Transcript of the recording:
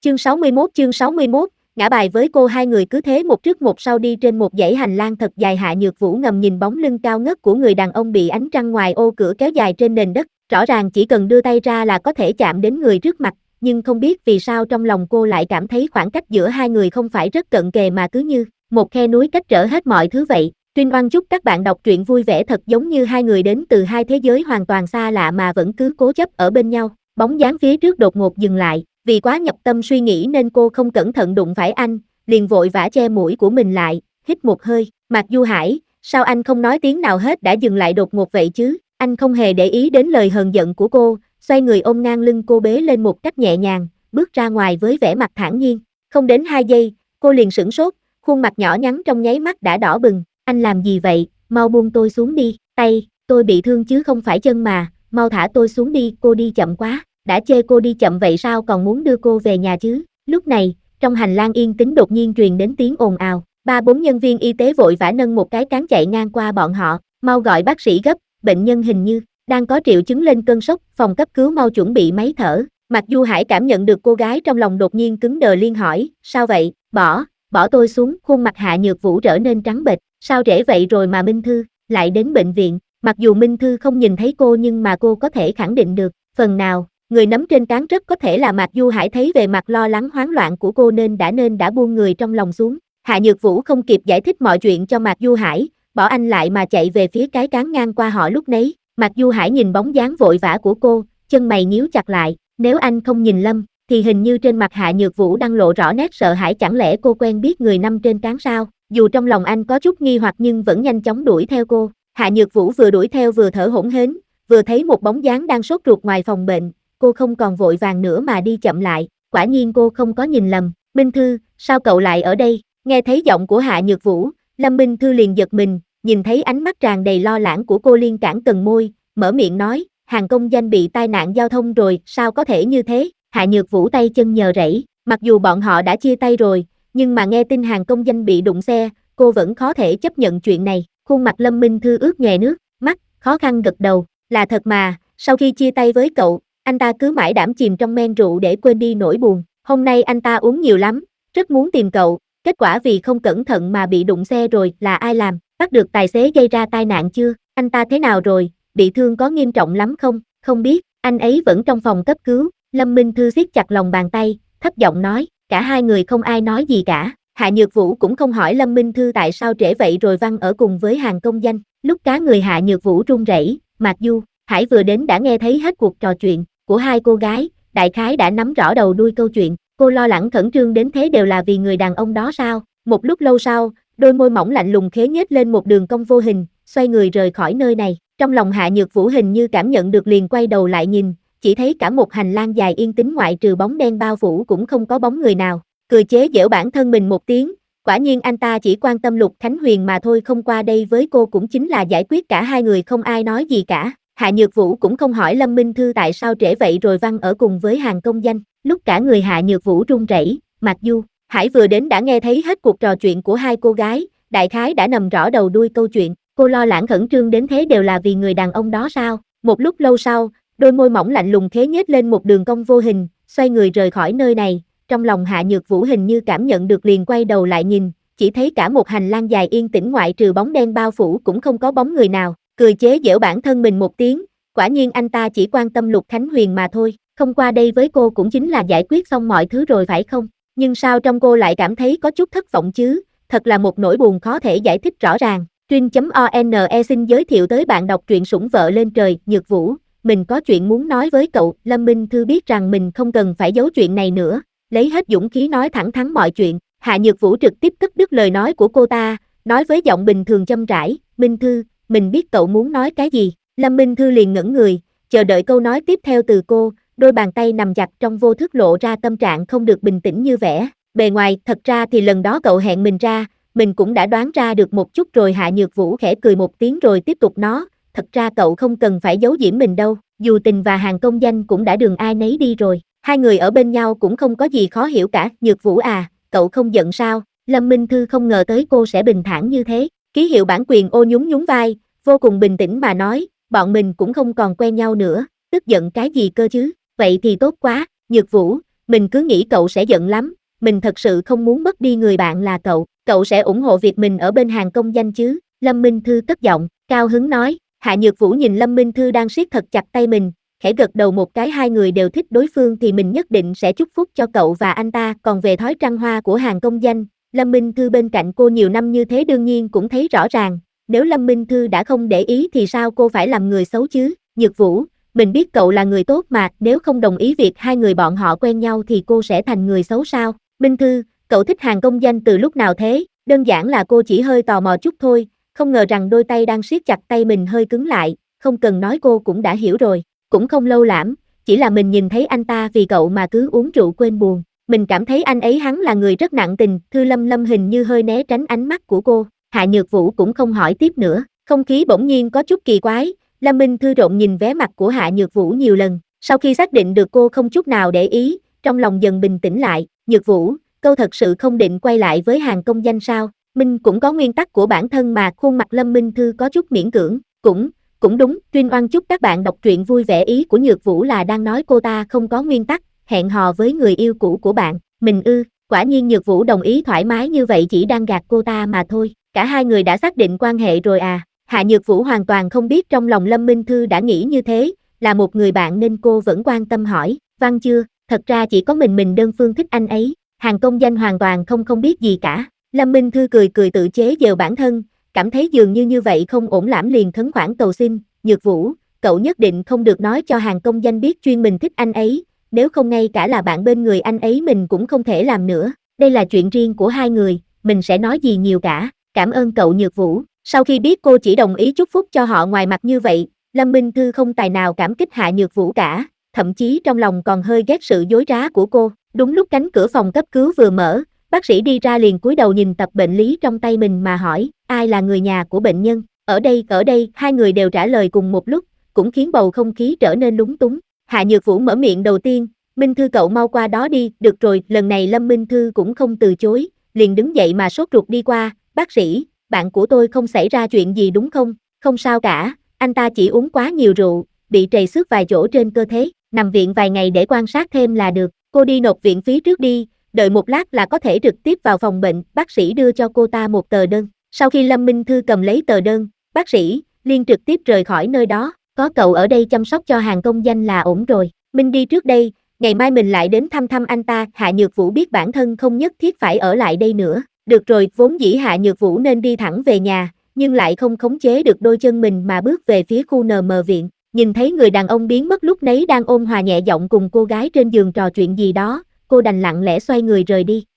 Chương 61, ngã bài với cô. Hai người cứ thế một trước một sau đi trên một dãy hành lang thật dài. Hạ Nhược Vũ ngầm nhìn bóng lưng cao ngất của người đàn ông bị ánh trăng ngoài ô cửa kéo dài trên nền đất, rõ ràng chỉ cần đưa tay ra là có thể chạm đến người trước mặt, nhưng không biết vì sao trong lòng cô lại cảm thấy khoảng cách giữa hai người không phải rất cận kề mà cứ như một khe núi cách trở hết mọi thứ vậy. Trinh Oan chúc các bạn đọc truyện vui vẻ. Thật giống như hai người đến từ hai thế giới hoàn toàn xa lạ mà vẫn cứ cố chấp ở bên nhau. Bóng dáng phía trước đột ngột dừng lại, vì quá nhập tâm suy nghĩ nên cô không cẩn thận đụng phải anh, liền vội vã che mũi của mình lại, hít một hơi. Mạc Du Hải, sao anh không nói tiếng nào hết đã dừng lại đột ngột vậy chứ? Anh không hề để ý đến lời hờn giận của cô, xoay người ôm ngang lưng cô bế lên một cách nhẹ nhàng, bước ra ngoài với vẻ mặt thản nhiên. Không đến 2 giây, cô liền sửng sốt, khuôn mặt nhỏ nhắn trong nháy mắt đã đỏ bừng. Anh làm gì vậy, mau buông tôi xuống đi. Tay, tôi bị thương chứ không phải chân mà, mau thả tôi xuống đi. Cô đi chậm quá. Đã chê cô đi chậm vậy sao còn muốn đưa cô về nhà chứ? Lúc này, trong hành lang yên tĩnh đột nhiên truyền đến tiếng ồn ào. 3-4 nhân viên y tế vội vã nâng một cái cán chạy ngang qua bọn họ. Mau gọi bác sĩ gấp, bệnh nhân hình như đang có triệu chứng lên cơn sốc, phòng cấp cứu mau chuẩn bị máy thở. Mạc Du Hải cảm nhận được cô gái trong lòng đột nhiên cứng đờ liền hỏi, sao vậy? Bỏ tôi xuống. Khuôn mặt Hạ Nhược Vũ trở nên trắng bệch. Sao trễ vậy rồi mà Minh Thư lại đến bệnh viện? Mặc dù Minh Thư không nhìn thấy cô nhưng mà cô có thể khẳng định được, phần nào, người nắm trên trán rất có thể là Mạc Du Hải. Thấy về mặt lo lắng hoảng loạn của cô nên đã buông người trong lòng xuống. Hạ Nhược Vũ không kịp giải thích mọi chuyện cho Mạc Du Hải, bỏ anh lại mà chạy về phía cái cán ngang qua họ lúc nấy. Mạc Du Hải nhìn bóng dáng vội vã của cô, chân mày nhíu chặt lại, nếu anh không nhìn lầm, thì hình như trên mặt Hạ Nhược Vũ đang lộ rõ nét sợ hãi. Chẳng lẽ cô quen biết người nằm trên trán sao? Dù trong lòng anh có chút nghi hoặc nhưng vẫn nhanh chóng đuổi theo cô. Hạ Nhược Vũ vừa đuổi theo vừa thở hổn hển, vừa thấy một bóng dáng đang sốt ruột ngoài phòng bệnh, cô không còn vội vàng nữa mà đi chậm lại. Quả nhiên cô không có nhìn lầm. Minh Thư, sao cậu lại ở đây? Nghe thấy giọng của Hạ Nhược Vũ, Lâm Minh Thư liền giật mình, nhìn thấy ánh mắt tràn đầy lo lắng của cô liên cản cần môi, mở miệng nói, Hàn công danh bị tai nạn giao thông rồi, sao có thể như thế? Hạ Nhược Vũ tay chân nhờ rẫy, mặc dù bọn họ đã chia tay rồi, nhưng mà nghe tin Hàn công danh bị đụng xe, cô vẫn khó thể chấp nhận chuyện này. Khuôn mặt Lâm Minh Thư ướt nhòe nước mắt, khó khăn gật đầu, là thật mà, sau khi chia tay với cậu, anh ta cứ mãi đảm chìm trong men rượu để quên đi nỗi buồn. Hôm nay anh ta uống nhiều lắm, rất muốn tìm cậu, kết quả vì không cẩn thận mà bị đụng xe rồi. Là ai làm? Bắt được tài xế gây ra tai nạn chưa? Anh ta thế nào rồi? Bị thương có nghiêm trọng lắm không? Không biết, anh ấy vẫn trong phòng cấp cứu. Lâm Minh Thư siết chặt lòng bàn tay, thấp giọng nói, cả hai người không ai nói gì cả. Hạ Nhược Vũ cũng không hỏi Lâm Minh Thư tại sao trễ vậy rồi văng ở cùng với Hàn công danh. Lúc cá người Hạ Nhược Vũ run rẩy, Mạc Du Hải vừa đến đã nghe thấy hết cuộc trò chuyện của hai cô gái, đại khái đã nắm rõ đầu đuôi câu chuyện. Cô lo lắng khẩn trương đến thế đều là vì người đàn ông đó sao? Một lúc lâu sau, đôi môi mỏng lạnh lùng khế nhếch lên một đường cong vô hình, xoay người rời khỏi nơi này. Trong lòng Hạ Nhược Vũ hình như cảm nhận được liền quay đầu lại nhìn, chỉ thấy cả một hành lang dài yên tĩnh ngoại trừ bóng đen bao phủ cũng không có bóng người nào. Cười chế giễu bản thân mình một tiếng, quả nhiên anh ta chỉ quan tâm Lục Khánh Huyền mà thôi, không qua đây với cô cũng chính là giải quyết cả hai người không ai nói gì cả. Hạ Nhược Vũ cũng không hỏi Lâm Minh Thư tại sao trễ vậy rồi văng ở cùng với Hàn công danh. Lúc cả người Hạ Nhược Vũ run rẩy, Mạc Du Hải vừa đến đã nghe thấy hết cuộc trò chuyện của hai cô gái, đại khái đã nằm rõ đầu đuôi câu chuyện. Cô lo lắng khẩn trương đến thế đều là vì người đàn ông đó sao? Một lúc lâu sau, đôi môi mỏng lạnh lùng khế nhếch lên một đường cong vô hình, xoay người rời khỏi nơi này. Trong lòng Hạ Nhược Vũ hình như cảm nhận được liền quay đầu lại nhìn, chỉ thấy cả một hành lang dài yên tĩnh ngoại trừ bóng đen bao phủ cũng không có bóng người nào. Cười chế giễu bản thân mình một tiếng, quả nhiên anh ta chỉ quan tâm Lục Khánh Huyền mà thôi, không qua đây với cô cũng chính là giải quyết xong mọi thứ rồi phải không? Nhưng sao trong cô lại cảm thấy có chút thất vọng chứ? Thật là một nỗi buồn khó thể giải thích rõ ràng. Trinh.one xin giới thiệu tới bạn đọc truyện Sủng Vợ Lên Trời. Nhược Vũ, mình có chuyện muốn nói với cậu. Lâm Minh Thư biết rằng mình không cần phải giấu chuyện này nữa, lấy hết dũng khí nói thẳng thắn mọi chuyện. Hạ Nhược Vũ trực tiếp cắt đứt lời nói của cô ta, nói với giọng bình thường châm rãi, Minh Thư, mình biết cậu muốn nói cái gì. Lâm Minh Thư liền ngẩn người, chờ đợi câu nói tiếp theo từ cô, đôi bàn tay nằm chặt trong vô thức lộ ra tâm trạng không được bình tĩnh như vẻ bề ngoài. Thật ra thì lần đó cậu hẹn mình ra, mình cũng đã đoán ra được một chút rồi. Hạ Nhược Vũ khẽ cười một tiếng rồi tiếp tục nói, thật ra cậu không cần phải giấu giếm mình đâu, dù Tình và Hàn công danh cũng đã đường ai nấy đi rồi, hai người ở bên nhau cũng không có gì khó hiểu cả. Nhược Vũ à, cậu không giận sao? Lâm Minh Thư không ngờ tới cô sẽ bình thản như thế. Ký hiệu bản quyền ô nhún nhún vai, vô cùng bình tĩnh mà nói, bọn mình cũng không còn quen nhau nữa, tức giận cái gì cơ chứ? Vậy thì tốt quá. Nhược Vũ, mình cứ nghĩ cậu sẽ giận lắm, mình thật sự không muốn mất đi người bạn là cậu sẽ ủng hộ việc mình ở bên hàng công danh chứ, Lâm Minh Thư cất giọng, cao hứng nói, Hạ Nhược Vũ nhìn Lâm Minh Thư đang siết thật chặt tay mình, khẽ gật đầu một cái hai người đều thích đối phương thì mình nhất định sẽ chúc phúc cho cậu và anh ta, còn về thói trăng hoa của hàng công danh, Lâm Minh Thư bên cạnh cô nhiều năm như thế đương nhiên cũng thấy rõ ràng, nếu Lâm Minh Thư đã không để ý thì sao cô phải làm người xấu chứ, Nhược Vũ, mình biết cậu là người tốt mà, nếu không đồng ý việc hai người bọn họ quen nhau thì cô sẽ thành người xấu sao, Minh Thư, cậu thích hàng công danh từ lúc nào thế, đơn giản là cô chỉ hơi tò mò chút thôi, không ngờ rằng đôi tay đang siết chặt tay mình hơi cứng lại, không cần nói cô cũng đã hiểu rồi, cũng không lâu lắm, chỉ là mình nhìn thấy anh ta vì cậu mà cứ uống rượu quên buồn, mình cảm thấy anh ấy hắn là người rất nặng tình, Thư Lâm hình như hơi né tránh ánh mắt của cô, Hạ Nhược Vũ cũng không hỏi tiếp nữa, không khí bỗng nhiên có chút kỳ quái, Lâm Minh Thư rộn nhìn vé mặt của Hạ Nhược Vũ nhiều lần, sau khi xác định được cô không chút nào để ý, trong lòng dần bình tĩnh lại, Nhược Vũ, câu thật sự không định quay lại với hàng công danh sao, Minh cũng có nguyên tắc của bản thân mà, khuôn mặt Lâm Minh Thư có chút miễn cưỡng, cũng đúng, Trinh Oan chúc các bạn đọc truyện vui vẻ, ý của Nhược Vũ là đang nói cô ta không có nguyên tắc, hẹn hò với người yêu cũ của bạn, mình quả nhiên Nhược Vũ đồng ý thoải mái như vậy chỉ đang gạt cô ta mà thôi, cả hai người đã xác định quan hệ rồi à, Hạ Nhược Vũ hoàn toàn không biết trong lòng Lâm Minh Thư đã nghĩ như thế, là một người bạn nên cô vẫn quan tâm hỏi, Văn chưa, thật ra chỉ có mình đơn phương thích anh ấy, hàng công danh hoàn toàn không biết gì cả, Lâm Minh Thư cười tự chế giễu bản thân, cảm thấy dường như vậy không ổn lắm liền khấn khoản cầu xin, Nhược Vũ, cậu nhất định không được nói cho hàng công danh biết chuyên mình thích anh ấy, nếu không ngay cả là bạn bên người anh ấy mình cũng không thể làm nữa, đây là chuyện riêng của hai người, mình sẽ nói gì nhiều cả, cảm ơn cậu Nhược Vũ, sau khi biết cô chỉ đồng ý chúc phúc cho họ ngoài mặt như vậy, Lâm Minh Thư không tài nào cảm kích Hạ Nhược Vũ cả, thậm chí trong lòng còn hơi ghét sự dối trá của cô, đúng lúc cánh cửa phòng cấp cứu vừa mở, bác sĩ đi ra liền cúi đầu nhìn tập bệnh lý trong tay mình mà hỏi, ai là người nhà của bệnh nhân, ở đây, hai người đều trả lời cùng một lúc, cũng khiến bầu không khí trở nên lúng túng, Hạ Nhược Vũ mở miệng đầu tiên, Minh Thư cậu mau qua đó đi, được rồi, lần này Lâm Minh Thư cũng không từ chối, liền đứng dậy mà sốt ruột đi qua, bác sĩ, bạn của tôi không xảy ra chuyện gì đúng không, không sao cả, anh ta chỉ uống quá nhiều rượu, bị trầy xước vài chỗ trên cơ thể, nằm viện vài ngày để quan sát thêm là được, cô đi nộp viện phí trước đi, đợi một lát là có thể trực tiếp vào phòng bệnh, bác sĩ đưa cho cô ta một tờ đơn, sau khi Lâm Minh Thư cầm lấy tờ đơn, bác sĩ, liền trực tiếp rời khỏi nơi đó, có cậu ở đây chăm sóc cho hàng công danh là ổn rồi, Minh đi trước đây, ngày mai mình lại đến thăm anh ta, Hạ Nhược Vũ biết bản thân không nhất thiết phải ở lại đây nữa, được rồi, vốn dĩ Hạ Nhược Vũ nên đi thẳng về nhà, nhưng lại không khống chế được đôi chân mình mà bước về phía khu NM viện, nhìn thấy người đàn ông biến mất lúc nấy đang ôm hòa nhẹ giọng cùng cô gái trên giường trò chuyện gì đó, cô đành lặng lẽ xoay người rời đi.